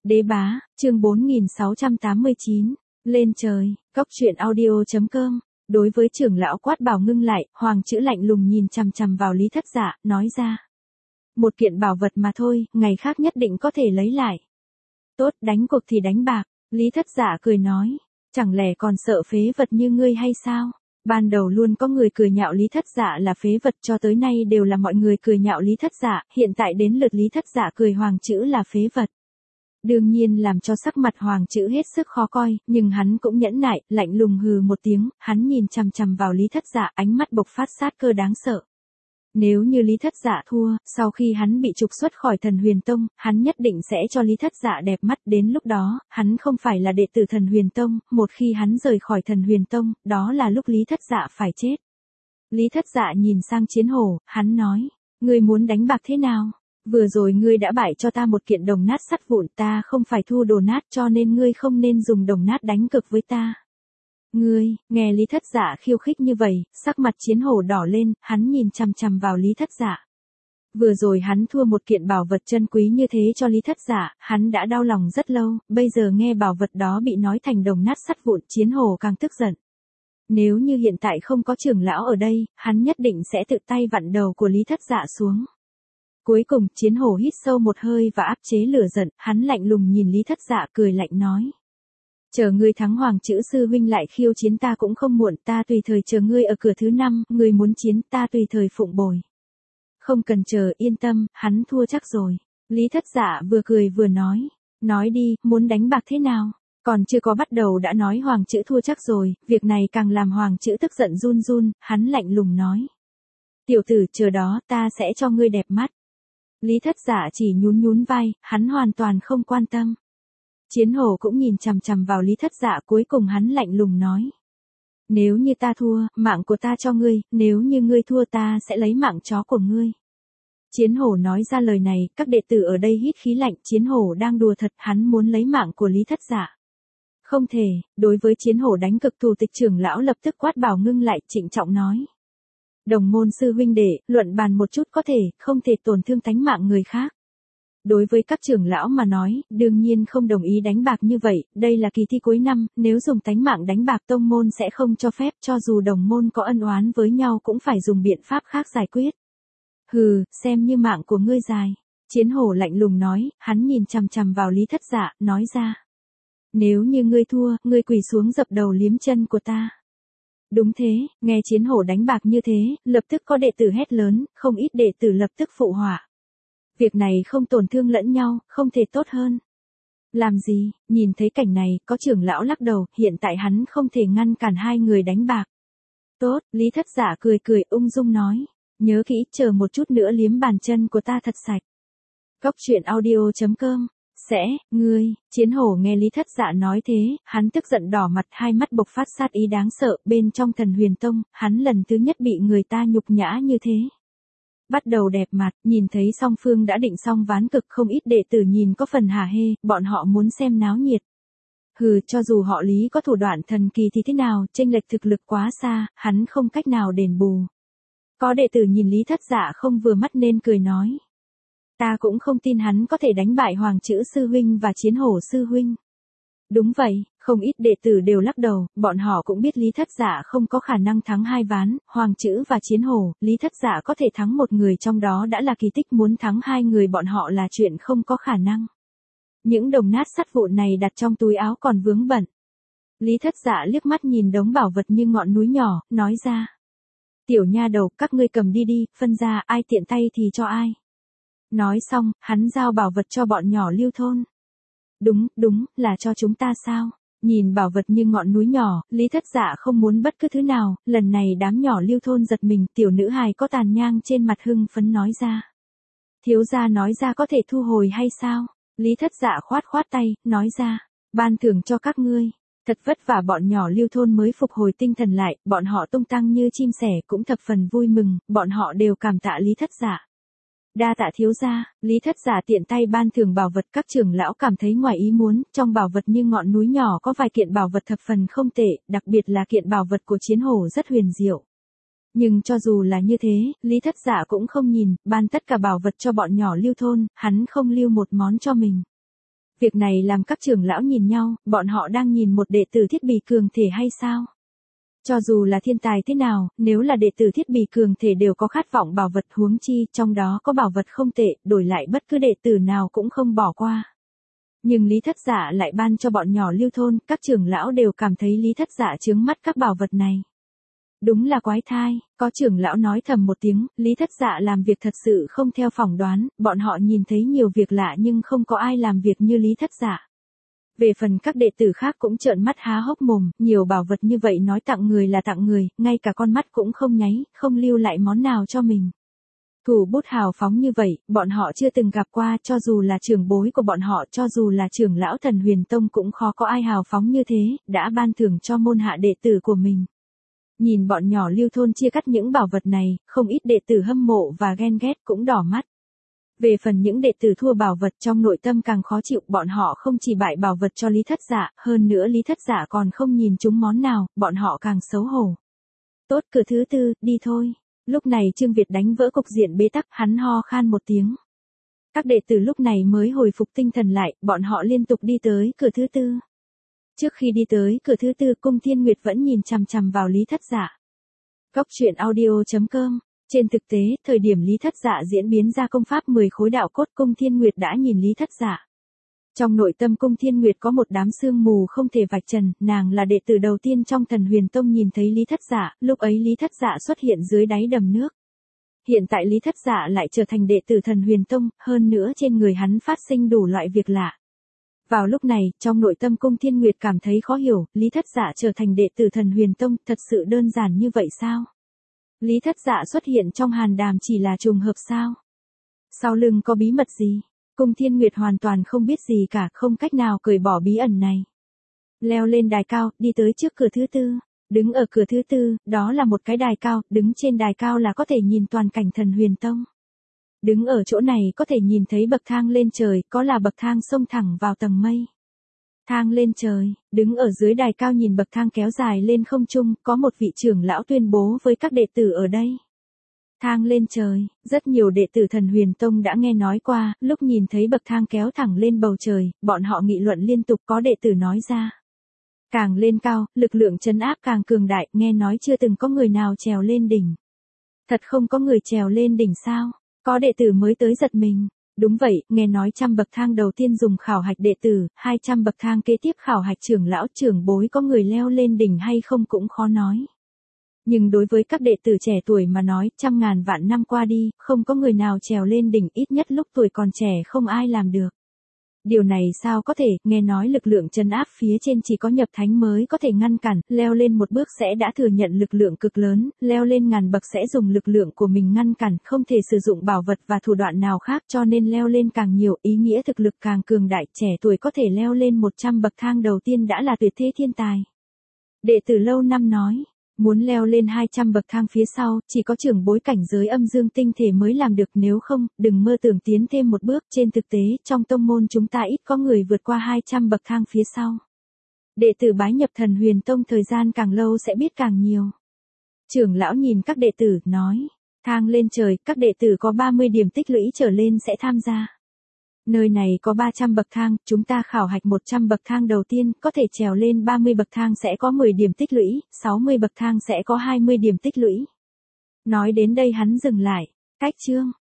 Đế bá, chương 4689, lên trời, cốc truyện audio.com. Đối với trưởng lão quát bảo ngưng lại, Hoàng chữ lạnh lùng nhìn chằm chằm vào Lý Thất Dạ, nói ra. Một kiện bảo vật mà thôi, ngày khác nhất định có thể lấy lại. Tốt, đánh cuộc thì đánh bạc, Lý Thất Dạ cười nói. Chẳng lẽ còn sợ phế vật như ngươi hay sao? Ban đầu luôn có người cười nhạo Lý Thất Dạ là phế vật, cho tới nay đều là mọi người cười nhạo Lý Thất Dạ, hiện tại đến lượt Lý Thất Dạ cười Hoàng chữ là phế vật. Đương nhiên làm cho sắc mặt Hoàng chữ hết sức khó coi, nhưng hắn cũng nhẫn nại, lạnh lùng hừ một tiếng, hắn nhìn chằm chằm vào Lý Thất Dạ, ánh mắt bộc phát sát cơ đáng sợ. Nếu như Lý Thất Dạ thua, sau khi hắn bị trục xuất khỏi Thần Huyền Tông, hắn nhất định sẽ cho Lý Thất Dạ đẹp mắt, đến lúc đó, hắn không phải là đệ tử Thần Huyền Tông, một khi hắn rời khỏi Thần Huyền Tông, đó là lúc Lý Thất Dạ phải chết. Lý Thất Dạ nhìn sang Chiến Hổ, hắn nói, ngươi muốn đánh bạc thế nào? Vừa rồi ngươi đã bại cho ta một kiện đồng nát sắt vụn, ta không phải thu đồ nát cho nên ngươi không nên dùng đồng nát đánh cược với ta. Ngươi, nghe Lý Thất Dạ khiêu khích như vậy, sắc mặt Chiến Hổ đỏ lên, hắn nhìn chằm chằm vào Lý Thất Dạ. Vừa rồi hắn thua một kiện bảo vật chân quý như thế cho Lý Thất Dạ, hắn đã đau lòng rất lâu, bây giờ nghe bảo vật đó bị nói thành đồng nát sắt vụn, Chiến Hổ càng tức giận. Nếu như hiện tại không có trưởng lão ở đây, hắn nhất định sẽ tự tay vặn đầu của Lý Thất Dạ xuống. Cuối cùng, Chiến Hổ hít sâu một hơi và áp chế lửa giận, hắn lạnh lùng nhìn Lý Thất Dạ cười lạnh nói. Chờ ngươi thắng Hoàng chữ sư huynh lại khiêu chiến ta cũng không muộn, ta tùy thời chờ ngươi ở cửa thứ 5, ngươi muốn chiến ta tùy thời phụng bồi. Không cần chờ, yên tâm, hắn thua chắc rồi. Lý Thất Dạ vừa cười vừa nói đi, muốn đánh bạc thế nào? Còn chưa có bắt đầu đã nói Hoàng chữ thua chắc rồi, việc này càng làm Hoàng chữ tức giận run run, hắn lạnh lùng nói. Tiểu tử chờ đó, ta sẽ cho ngươi đẹp mắt. Lý Thất Dạ chỉ nhún vai, hắn hoàn toàn không quan tâm. Chiến Hổ cũng nhìn chằm chằm vào Lý Thất Dạ, cuối cùng hắn lạnh lùng nói. Nếu như ta thua, mạng của ta cho ngươi, nếu như ngươi thua ta sẽ lấy mạng chó của ngươi. Chiến Hổ nói ra lời này, các đệ tử ở đây hít khí lạnh, Chiến Hổ đang đùa thật, hắn muốn lấy mạng của Lý Thất Dạ. Không thể, đối với Chiến Hổ đánh cực, thủ tịch trưởng lão lập tức quát bảo ngưng lại, trịnh trọng nói. Đồng môn sư huynh đệ, luận bàn một chút có thể, không thể tổn thương tánh mạng người khác. Đối với các trưởng lão mà nói, đương nhiên không đồng ý đánh bạc như vậy, đây là kỳ thi cuối năm, nếu dùng tánh mạng đánh bạc tông môn sẽ không cho phép, cho dù đồng môn có ân oán với nhau cũng phải dùng biện pháp khác giải quyết. Hừ, xem như mạng của ngươi dài. Chiến Hổ lạnh lùng nói, hắn nhìn chằm chằm vào Lý Thất Dạ, nói ra. Nếu như ngươi thua, ngươi quỳ xuống dập đầu liếm chân của ta. Đúng thế, nghe Chiến Hổ đánh bạc như thế, lập tức có đệ tử hét lớn, không ít đệ tử lập tức phụ họa. Việc này không tổn thương lẫn nhau, không thể tốt hơn. Làm gì, nhìn thấy cảnh này, có trưởng lão lắc đầu, hiện tại hắn không thể ngăn cản hai người đánh bạc. Tốt, Lý Thất Dạ cười ung dung nói. Nhớ kỹ, chờ một chút nữa liếm bàn chân của ta thật sạch. Cốc truyện audio.com. Ngươi, Chiến Hổ nghe Lý Thất Dạ nói thế, hắn tức giận đỏ mặt, hai mắt bộc phát sát ý đáng sợ, bên trong Thần Huyền Tông, hắn lần thứ nhất bị người ta nhục nhã như thế. Bắt đầu đẹp mặt, nhìn thấy song phương đã định xong ván cực, không ít đệ tử nhìn có phần hả hê, bọn họ muốn xem náo nhiệt. Hừ, cho dù họ Lý có thủ đoạn thần kỳ thì thế nào, chênh lệch thực lực quá xa, hắn không cách nào đền bù. Có đệ tử nhìn Lý Thất Dạ không vừa mắt nên cười nói. Ta cũng không tin hắn có thể đánh bại Hoàng chữ sư huynh và Chiến Hổ sư huynh. Đúng vậy, không ít đệ tử đều lắc đầu, bọn họ cũng biết Lý Thất Dạ không có khả năng thắng hai ván, Hoàng chữ và Chiến Hổ, Lý Thất Dạ có thể thắng một người trong đó đã là kỳ tích, muốn thắng hai người bọn họ là chuyện không có khả năng. Những đồng nát sắt vụn này đặt trong túi áo còn vướng bẩn. Lý Thất Dạ liếc mắt nhìn đống bảo vật như ngọn núi nhỏ, nói ra. Tiểu nha đầu, các ngươi cầm đi đi, phân ra ai tiện tay thì cho ai. Nói xong, hắn giao bảo vật cho bọn nhỏ Lưu thôn. Đúng, là cho chúng ta sao? Nhìn bảo vật như ngọn núi nhỏ, Lý Thất Dạ không muốn bất cứ thứ nào, lần này đám nhỏ Lưu thôn giật mình, tiểu nữ hài có tàn nhang trên mặt hưng phấn nói ra. Thiếu gia nói ra có thể thu hồi hay sao? Lý Thất Dạ khoát tay, nói ra, ban thưởng cho các ngươi. Thật vất vả bọn nhỏ Lưu thôn mới phục hồi tinh thần lại, bọn họ tung tăng như chim sẻ cũng thập phần vui mừng, bọn họ đều cảm tạ Lý Thất Dạ. Đa tạ thiếu gia, Lý Thất Dạ tiện tay ban thưởng bảo vật, các trưởng lão cảm thấy ngoài ý muốn, trong bảo vật như ngọn núi nhỏ có vài kiện bảo vật thập phần không tệ, đặc biệt là kiện bảo vật của Chiến Hổ rất huyền diệu. Nhưng cho dù là như thế, Lý Thất Dạ cũng không nhìn, ban tất cả bảo vật cho bọn nhỏ Lưu thôn, hắn không lưu một món cho mình. Việc này làm các trưởng lão nhìn nhau, bọn họ đang nhìn một đệ tử thiết bị cường thể hay sao? Cho dù là thiên tài thế nào, nếu là đệ tử thiết bị cường thể đều có khát vọng bảo vật, huống chi, trong đó có bảo vật không tệ, đổi lại bất cứ đệ tử nào cũng không bỏ qua. Nhưng Lý Thất Dạ lại ban cho bọn nhỏ Lưu thôn, các trưởng lão đều cảm thấy Lý Thất Dạ chướng mắt các bảo vật này. Đúng là quái thai, có trưởng lão nói thầm một tiếng, Lý Thất Dạ làm việc thật sự không theo phỏng đoán, bọn họ nhìn thấy nhiều việc lạ nhưng không có ai làm việc như Lý Thất Dạ. Về phần các đệ tử khác cũng trợn mắt há hốc mồm, nhiều bảo vật như vậy nói tặng người là tặng người, ngay cả con mắt cũng không nháy, không lưu lại món nào cho mình. Thủ bút hào phóng như vậy, bọn họ chưa từng gặp qua, cho dù là trưởng bối của bọn họ, cho dù là trưởng lão Thần Huyền Tông cũng khó có ai hào phóng như thế, đã ban thưởng cho môn hạ đệ tử của mình. Nhìn bọn nhỏ Lưu thôn chia cắt những bảo vật này, không ít đệ tử hâm mộ và ghen ghét cũng đỏ mắt. Về phần những đệ tử thua bảo vật trong nội tâm càng khó chịu, bọn họ không chỉ bại bảo vật cho Lý Thất Dạ, hơn nữa Lý Thất Dạ còn không nhìn chúng món nào, bọn họ càng xấu hổ. Tốt, cửa thứ tư, đi thôi. Lúc này Trương Việt đánh vỡ cục diện bế tắc, hắn ho khan một tiếng. Các đệ tử lúc này mới hồi phục tinh thần lại, bọn họ liên tục đi tới cửa thứ tư. Trước khi đi tới cửa thứ tư, Cung Thiên Nguyệt vẫn nhìn chằm chằm vào Lý Thất Dạ. Góc truyện audio.com. Trên thực tế, thời điểm Lý Thất Dạ diễn biến ra công pháp 10 khối đạo cốt, Cung Thiên Nguyệt đã nhìn Lý Thất Dạ. Trong nội tâm Cung Thiên Nguyệt có một đám sương mù không thể vạch trần, nàng là đệ tử đầu tiên trong Thần Huyền Tông nhìn thấy Lý Thất Dạ, lúc ấy Lý Thất Dạ xuất hiện dưới đáy đầm nước. Hiện tại Lý Thất Dạ lại trở thành đệ tử Thần Huyền Tông, hơn nữa trên người hắn phát sinh đủ loại việc lạ. Vào lúc này, trong nội tâm Cung Thiên Nguyệt cảm thấy khó hiểu, Lý Thất Dạ trở thành đệ tử Thần Huyền Tông, thật sự đơn giản như vậy sao? Lý Thất Dạ xuất hiện trong hàn đàm chỉ là trùng hợp sao? Sau lưng có bí mật gì? Cung Thiên Nguyệt hoàn toàn không biết gì cả, không cách nào cởi bỏ bí ẩn này. Leo lên đài cao, đi tới trước cửa thứ tư. Đứng ở cửa thứ tư, đó là một cái đài cao, đứng trên đài cao là có thể nhìn toàn cảnh Thần Huyền Tông. Đứng ở chỗ này có thể nhìn thấy bậc thang lên trời, có là bậc thang xông thẳng vào tầng mây. Thang lên trời, đứng ở dưới đài cao nhìn bậc thang kéo dài lên không trung, có một vị trưởng lão tuyên bố với các đệ tử ở đây. Thang lên trời, rất nhiều đệ tử Thần Huyền Tông đã nghe nói qua, lúc nhìn thấy bậc thang kéo thẳng lên bầu trời, bọn họ nghị luận liên tục, có đệ tử nói ra. Càng lên cao, lực lượng trấn áp càng cường đại, nghe nói chưa từng có người nào trèo lên đỉnh. Thật không có người trèo lên đỉnh sao? Có đệ tử mới tới giật mình. Đúng vậy, nghe nói 100 bậc thang đầu tiên dùng khảo hạch đệ tử, 200 bậc thang kế tiếp khảo hạch trưởng lão trưởng bối, có người leo lên đỉnh hay không cũng khó nói. Nhưng đối với các đệ tử trẻ tuổi mà nói, 100.000 vạn năm qua đi, không có người nào trèo lên đỉnh, ít nhất lúc tuổi còn trẻ không ai làm được. Điều này sao có thể, nghe nói lực lượng trấn áp phía trên chỉ có nhập thánh mới có thể ngăn cản, leo lên một bước sẽ đã thừa nhận lực lượng cực lớn, leo lên ngàn bậc sẽ dùng lực lượng của mình ngăn cản, không thể sử dụng bảo vật và thủ đoạn nào khác, cho nên leo lên càng nhiều, ý nghĩa thực lực càng cường đại, trẻ tuổi có thể leo lên 100 bậc thang đầu tiên đã là tuyệt thế thiên tài. Đệ tử lâu năm nói. Muốn leo lên 200 bậc thang phía sau, chỉ có trưởng bối cảnh giới âm dương tinh thể mới làm được, nếu không, đừng mơ tưởng tiến thêm một bước, trên thực tế, trong tông môn chúng ta ít có người vượt qua 200 bậc thang phía sau. Đệ tử bái nhập Thần Huyền Tông thời gian càng lâu sẽ biết càng nhiều. Trưởng lão nhìn các đệ tử, nói, thang lên trời, các đệ tử có 30 điểm tích lũy trở lên sẽ tham gia. Nơi này có 300 bậc thang, chúng ta khảo hạch 100 bậc thang đầu tiên, có thể trèo lên 30 bậc thang sẽ có 10 điểm tích lũy, 60 bậc thang sẽ có 20 điểm tích lũy. Nói đến đây hắn dừng lại, cách chương.